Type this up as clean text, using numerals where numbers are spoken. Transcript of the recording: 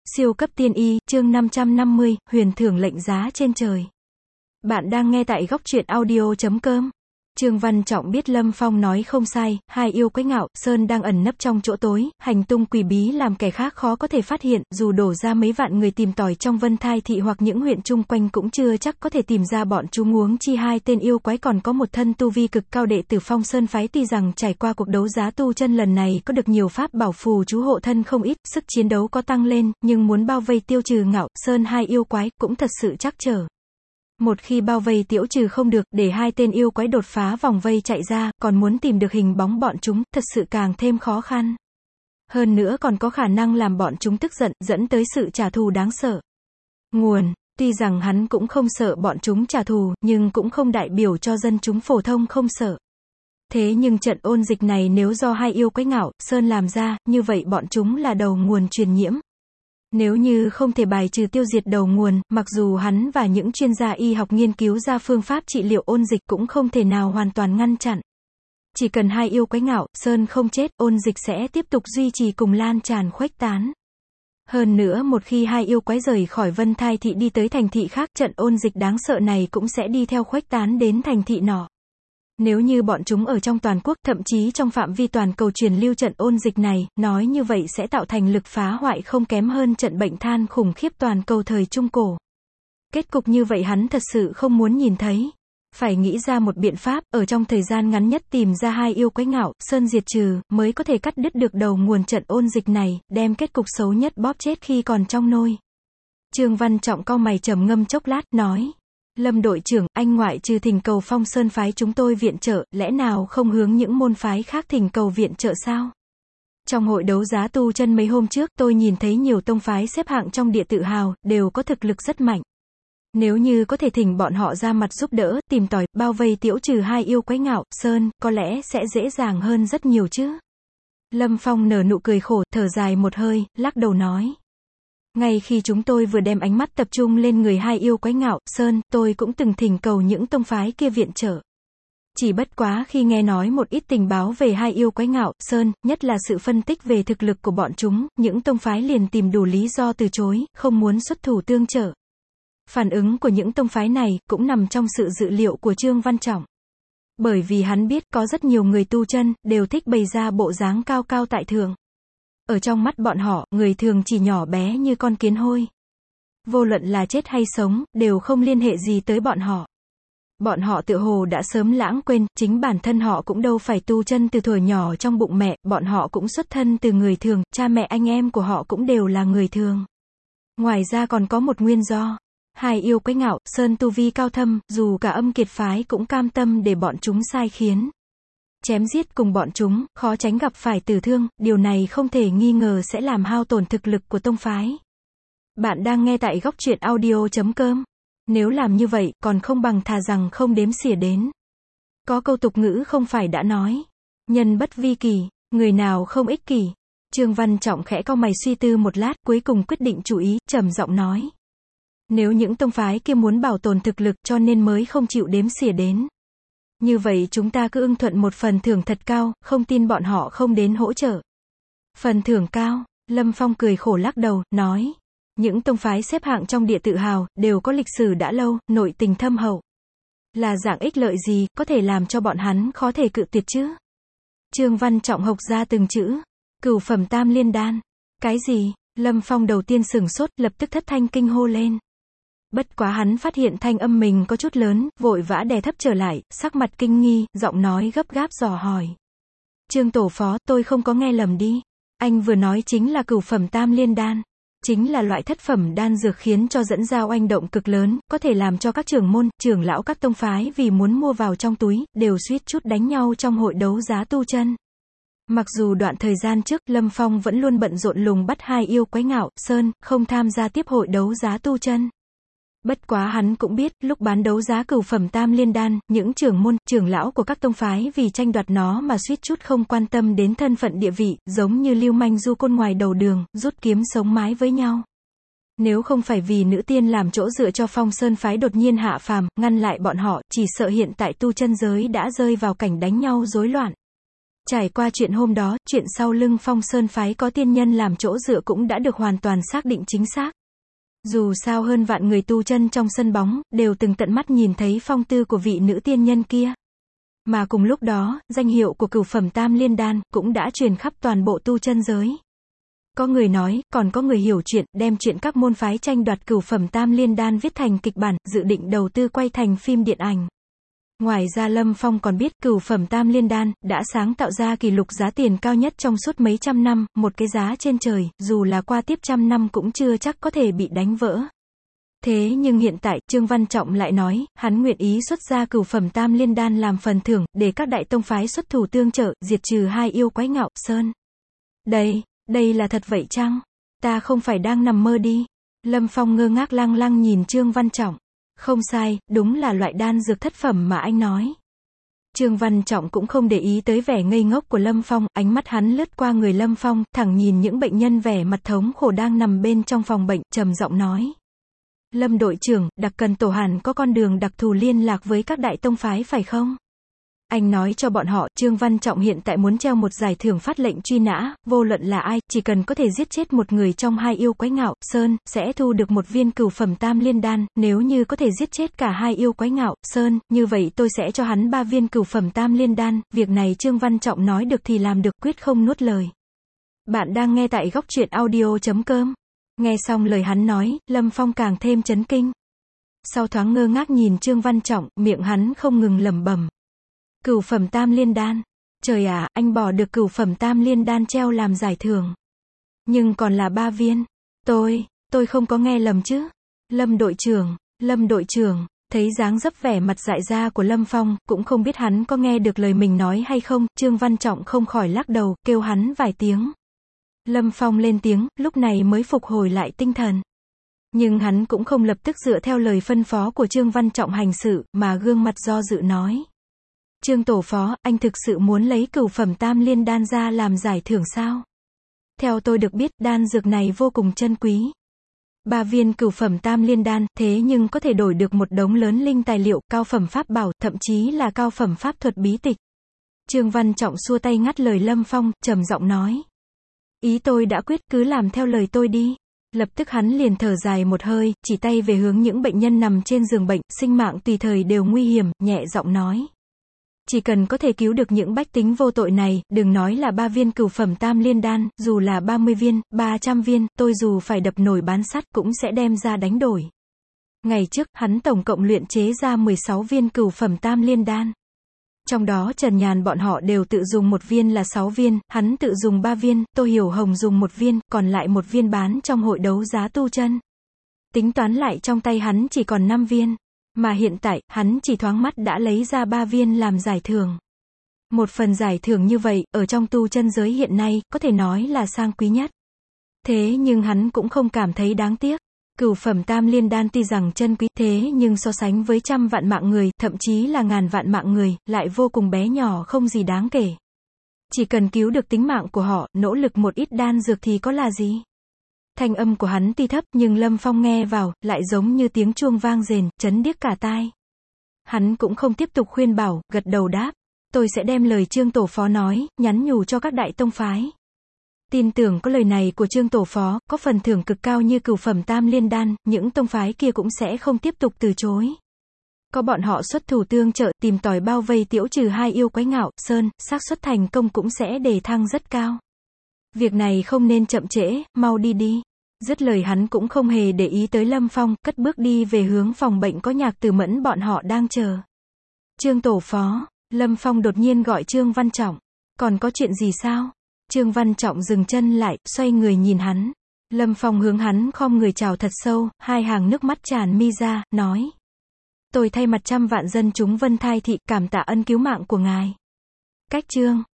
Siêu cấp tiên y, chương 550, huyền thưởng lệnh giá trên trời. Bạn đang nghe tại góc truyện audio.com. Trương Văn Trọng biết Lâm Phong nói không sai, hai yêu quái Ngạo Sơn đang ẩn nấp trong chỗ tối, hành tung quỷ bí làm kẻ khác khó có thể phát hiện, dù đổ ra mấy vạn người tìm tòi trong Vân Thai thị hoặc những huyện chung quanh cũng chưa chắc có thể tìm ra bọn chúng, huống chi hai tên yêu quái còn có một thân tu vi cực cao. Đệ tử Phong Sơn phái tuy rằng trải qua cuộc đấu giá tu chân lần này có được nhiều pháp bảo phù chú hộ thân không ít, sức chiến đấu có tăng lên, nhưng muốn bao vây tiêu trừ Ngạo Sơn hai yêu quái cũng thật sự trắc trở. Một khi bao vây tiêu trừ không được, để hai tên yêu quái đột phá vòng vây chạy ra, còn muốn tìm được hình bóng bọn chúng, thật sự càng thêm khó khăn. Hơn nữa còn có khả năng làm bọn chúng tức giận, dẫn tới sự trả thù đáng sợ. Nguồn, tuy rằng hắn cũng không sợ bọn chúng trả thù, nhưng cũng không đại biểu cho dân chúng phổ thông không sợ. Thế nhưng trận ôn dịch này nếu do hai yêu quái Ngạo Sơn làm ra, như vậy bọn chúng là đầu nguồn truyền nhiễm. Nếu như không thể bài trừ tiêu diệt đầu nguồn, mặc dù hắn và những chuyên gia y học nghiên cứu ra phương pháp trị liệu ôn dịch cũng không thể nào hoàn toàn ngăn chặn. Chỉ cần hai yêu quái Ngạo Sơn không chết, ôn dịch sẽ tiếp tục duy trì cùng lan tràn khuếch tán. Hơn nữa một khi hai yêu quái rời khỏi Vân Thai thị đi tới thành thị khác, trận ôn dịch đáng sợ này cũng sẽ đi theo khuếch tán đến thành thị nọ. Nếu như bọn chúng ở trong toàn quốc, thậm chí trong phạm vi toàn cầu truyền lưu trận ôn dịch này, nói như vậy sẽ tạo thành lực phá hoại không kém hơn trận bệnh than khủng khiếp toàn cầu thời Trung Cổ. Kết cục như vậy hắn thật sự không muốn nhìn thấy. Phải nghĩ ra một biện pháp, ở trong thời gian ngắn nhất tìm ra hai yêu quái Ngạo Sơn diệt trừ, mới có thể cắt đứt được đầu nguồn trận ôn dịch này, đem kết cục xấu nhất bóp chết khi còn trong nôi. Trương Văn Trọng cau mày trầm ngâm chốc lát, nói: Lâm đội trưởng, anh ngoại trừ thỉnh cầu Phong Sơn phái chúng tôi viện trợ, lẽ nào không hướng những môn phái khác thỉnh cầu viện trợ sao? Trong hội đấu giá tu chân mấy hôm trước, tôi nhìn thấy nhiều tông phái xếp hạng trong địa tự hào, đều có thực lực rất mạnh. Nếu như có thể thỉnh bọn họ ra mặt giúp đỡ, tìm tòi, bao vây tiễu trừ hai yêu quái Ngạo Sơn, có lẽ sẽ dễ dàng hơn rất nhiều chứ. Lâm Phong nở nụ cười khổ, thở dài một hơi, lắc đầu nói: Ngay khi chúng tôi vừa đem ánh mắt tập trung lên người hai yêu quái Ngạo Sơn, tôi cũng từng thỉnh cầu những tông phái kia viện trợ. Chỉ bất quá khi nghe nói một ít tình báo về hai yêu quái Ngạo Sơn, nhất là sự phân tích về thực lực của bọn chúng, những tông phái liền tìm đủ lý do từ chối, không muốn xuất thủ tương trợ. Phản ứng của những tông phái này cũng nằm trong sự dự liệu của Trương Văn Trọng. Bởi vì hắn biết có rất nhiều người tu chân đều thích bày ra bộ dáng cao cao tại thượng. Ở trong mắt bọn họ, người thường chỉ nhỏ bé như con kiến hôi. Vô luận là chết hay sống, đều không liên hệ gì tới bọn họ. Bọn họ tựa hồ đã sớm lãng quên, chính bản thân họ cũng đâu phải tu chân từ thuở nhỏ trong bụng mẹ, bọn họ cũng xuất thân từ người thường, cha mẹ anh em của họ cũng đều là người thường. Ngoài ra còn có một nguyên do. Hai yêu quái Ngạo Sơn tu vi cao thâm, dù cả âm kiệt phái cũng cam tâm để bọn chúng sai khiến. Chém giết cùng bọn chúng, khó tránh gặp phải tử thương, điều này không thể nghi ngờ sẽ làm hao tổn thực lực của tông phái. Bạn đang nghe tại góc truyện audio.com. Nếu làm như vậy, còn không bằng thà rằng không đếm xỉa đến. Có câu tục ngữ không phải đã nói: nhân bất vi kỳ, người nào không ích kỷ. Trương Văn Trọng khẽ cau mày suy tư một lát, cuối cùng quyết định chủ ý, trầm giọng nói: Nếu những tông phái kia muốn bảo tồn thực lực cho nên mới không chịu đếm xỉa đến, như vậy chúng ta cứ ưng thuận một phần thưởng thật cao, không tin bọn họ không đến hỗ trợ. Phần thưởng cao? Lâm Phong cười khổ lắc đầu, nói: Những tông phái xếp hạng trong địa tự hào, đều có lịch sử đã lâu, nội tình thâm hậu. Là dạng ích lợi gì, có thể làm cho bọn hắn khó thể cự tuyệt chứ? Trương Văn Trọng hộc ra từng chữ: Cửu phẩm tam liên đan. Cái gì? Lâm Phong đầu tiên sửng sốt, lập tức thất thanh kinh hô lên. Bất quá hắn phát hiện thanh âm mình có chút lớn, vội vã đè thấp trở lại, sắc mặt kinh nghi, giọng nói gấp gáp dò hỏi: Trương tổ phó, tôi không có nghe lầm đi. Anh vừa nói chính là cửu phẩm tam liên đan. Chính là loại thất phẩm đan dược khiến cho dẫn ra oanh động cực lớn, có thể làm cho các trưởng môn, trưởng lão các tông phái vì muốn mua vào trong túi, đều suýt chút đánh nhau trong hội đấu giá tu chân. Mặc dù đoạn thời gian trước, Lâm Phong vẫn luôn bận rộn lùng bắt hai yêu quái Ngạo Sơn, không tham gia tiếp hội đấu giá tu chân. Bất quá hắn cũng biết, lúc bán đấu giá cửu phẩm tam liên đan, những trưởng môn, trưởng lão của các tông phái vì tranh đoạt nó mà suýt chút không quan tâm đến thân phận địa vị, giống như lưu manh du côn ngoài đầu đường, rút kiếm sống mái với nhau. Nếu không phải vì nữ tiên làm chỗ dựa cho Phong Sơn phái đột nhiên hạ phàm, ngăn lại bọn họ, chỉ sợ hiện tại tu chân giới đã rơi vào cảnh đánh nhau rối loạn. Trải qua chuyện hôm đó, chuyện sau lưng Phong Sơn phái có tiên nhân làm chỗ dựa cũng đã được hoàn toàn xác định chính xác. Dù sao hơn vạn người tu chân trong sân bóng, đều từng tận mắt nhìn thấy phong tư của vị nữ tiên nhân kia. Mà cùng lúc đó, danh hiệu của cửu phẩm tam liên đan, cũng đã truyền khắp toàn bộ tu chân giới. Có người nói, còn có người hiểu chuyện, đem chuyện các môn phái tranh đoạt cửu phẩm tam liên đan viết thành kịch bản, dự định đầu tư quay thành phim điện ảnh. Ngoài ra Lâm Phong còn biết cửu phẩm tam liên đan đã sáng tạo ra kỷ lục giá tiền cao nhất trong suốt mấy trăm năm, một cái giá trên trời, dù là qua tiếp trăm năm cũng chưa chắc có thể bị đánh vỡ. Thế nhưng hiện tại, Trương Văn Trọng lại nói, hắn nguyện ý xuất ra cửu phẩm tam liên đan làm phần thưởng, để các đại tông phái xuất thủ tương trợ, diệt trừ hai yêu quái Ngạo Sơn. Đây là thật vậy chăng? Ta không phải đang nằm mơ đi. Lâm Phong ngơ ngác lăng lăng nhìn Trương Văn Trọng. Không sai, đúng là loại đan dược thất phẩm mà anh nói. Trương Văn Trọng cũng không để ý tới vẻ ngây ngốc của Lâm Phong, ánh mắt hắn lướt qua người Lâm Phong, thẳng nhìn những bệnh nhân vẻ mặt thống khổ đang nằm bên trong phòng bệnh, trầm giọng nói. Lâm đội trưởng, đặc cần tổ hàn có con đường đặc thù liên lạc với các đại tông phái phải không? Anh nói cho bọn họ, Trương Văn Trọng hiện tại muốn treo một giải thưởng phát lệnh truy nã, vô luận là ai, chỉ cần có thể giết chết một người trong hai yêu quái Ngạo Sơn, sẽ thu được một viên cửu phẩm tam liên đan, nếu như có thể giết chết cả hai yêu quái Ngạo Sơn, như vậy tôi sẽ cho hắn 3 viên cửu phẩm tam liên đan, việc này Trương Văn Trọng nói được thì làm được, quyết không nuốt lời. Bạn đang nghe tại góc truyện audio.com. Nghe xong lời hắn nói, Lâm Phong càng thêm chấn kinh. Sau thoáng ngơ ngác nhìn Trương Văn Trọng, miệng hắn không ngừng lẩm bẩm. Cửu phẩm tam liên đan. Trời ạ, anh bỏ được cửu phẩm tam liên đan treo làm giải thưởng. Nhưng còn là 3 viên. Tôi không có nghe lầm chứ. Lâm đội trưởng, thấy dáng dấp vẻ mặt dại ra của Lâm Phong, cũng không biết hắn có nghe được lời mình nói hay không, Trương Văn Trọng không khỏi lắc đầu, kêu hắn vài tiếng. Lâm Phong lên tiếng, lúc này mới phục hồi lại tinh thần. Nhưng hắn cũng không lập tức dựa theo lời phân phó của Trương Văn Trọng hành sự, mà gương mặt do dự nói. Trương tổ phó, anh thực sự muốn lấy cửu phẩm tam liên đan ra làm giải thưởng sao? Theo tôi được biết, đan dược này vô cùng chân quý. 3 viên cửu phẩm tam liên đan, thế nhưng có thể đổi được một đống lớn linh tài liệu, cao phẩm pháp bảo, thậm chí là cao phẩm pháp thuật bí tịch. Trương Văn Trọng xua tay ngắt lời Lâm Phong, trầm giọng nói. Ý tôi đã quyết, cứ làm theo lời tôi đi. Lập tức hắn liền thở dài một hơi, chỉ tay về hướng những bệnh nhân nằm trên giường bệnh, sinh mạng tùy thời đều nguy hiểm, nhẹ giọng nói. Chỉ cần có thể cứu được những bách tính vô tội này, đừng nói là 3 viên cửu phẩm tam liên đan, dù là 30 viên, 300 viên, tôi dù phải đập nồi bán sắt cũng sẽ đem ra đánh đổi. Ngày trước, hắn tổng cộng luyện chế ra 16 viên cửu phẩm tam liên đan. Trong đó Trần Nhàn bọn họ đều tự dùng 1 viên là 6 viên, hắn tự dùng 3 viên, Tô Hiểu Hồng dùng 1 viên, còn lại 1 viên bán trong hội đấu giá tu chân. Tính toán lại trong tay hắn chỉ còn 5 viên. Mà hiện tại, hắn chỉ thoáng mắt đã lấy ra 3 viên làm giải thưởng. Một phần giải thưởng như vậy, ở trong tu chân giới hiện nay, có thể nói là sang quý nhất. Thế nhưng hắn cũng không cảm thấy đáng tiếc. Cửu phẩm tam liên đan tuy rằng chân quý, thế nhưng so sánh với trăm vạn mạng người, thậm chí là ngàn vạn mạng người, lại vô cùng bé nhỏ không gì đáng kể. Chỉ cần cứu được tính mạng của họ, nỗ lực một ít đan dược thì có là gì? Thanh âm của hắn tuy thấp nhưng Lâm Phong nghe vào, lại giống như tiếng chuông vang rền, chấn điếc cả tai. Hắn cũng không tiếp tục khuyên bảo, gật đầu đáp. Tôi sẽ đem lời Trương tổ phó nói, nhắn nhủ cho các đại tông phái. Tin tưởng có lời này của Trương tổ phó, có phần thưởng cực cao như cửu phẩm tam liên đan, những tông phái kia cũng sẽ không tiếp tục từ chối. Có bọn họ xuất thủ tương trợ, tìm tòi bao vây tiễu trừ hai yêu quái Ngạo Sơn, xác suất thành công cũng sẽ đề thăng rất cao. Việc này không nên chậm trễ, mau đi. Dứt lời hắn cũng không hề để ý tới Lâm Phong, cất bước đi về hướng phòng bệnh có Nhạc Tử Mẫn bọn họ đang chờ. Trương tổ phó, Lâm Phong đột nhiên gọi Trương Văn Trọng. Còn có chuyện gì sao? Trương Văn Trọng dừng chân lại, xoay người nhìn hắn. Lâm Phong hướng hắn khom người chào thật sâu, 2 hàng nước mắt tràn mi ra, nói. Tôi thay mặt trăm vạn dân chúng Vân Thai thị cảm tạ ân cứu mạng của ngài. Cách chương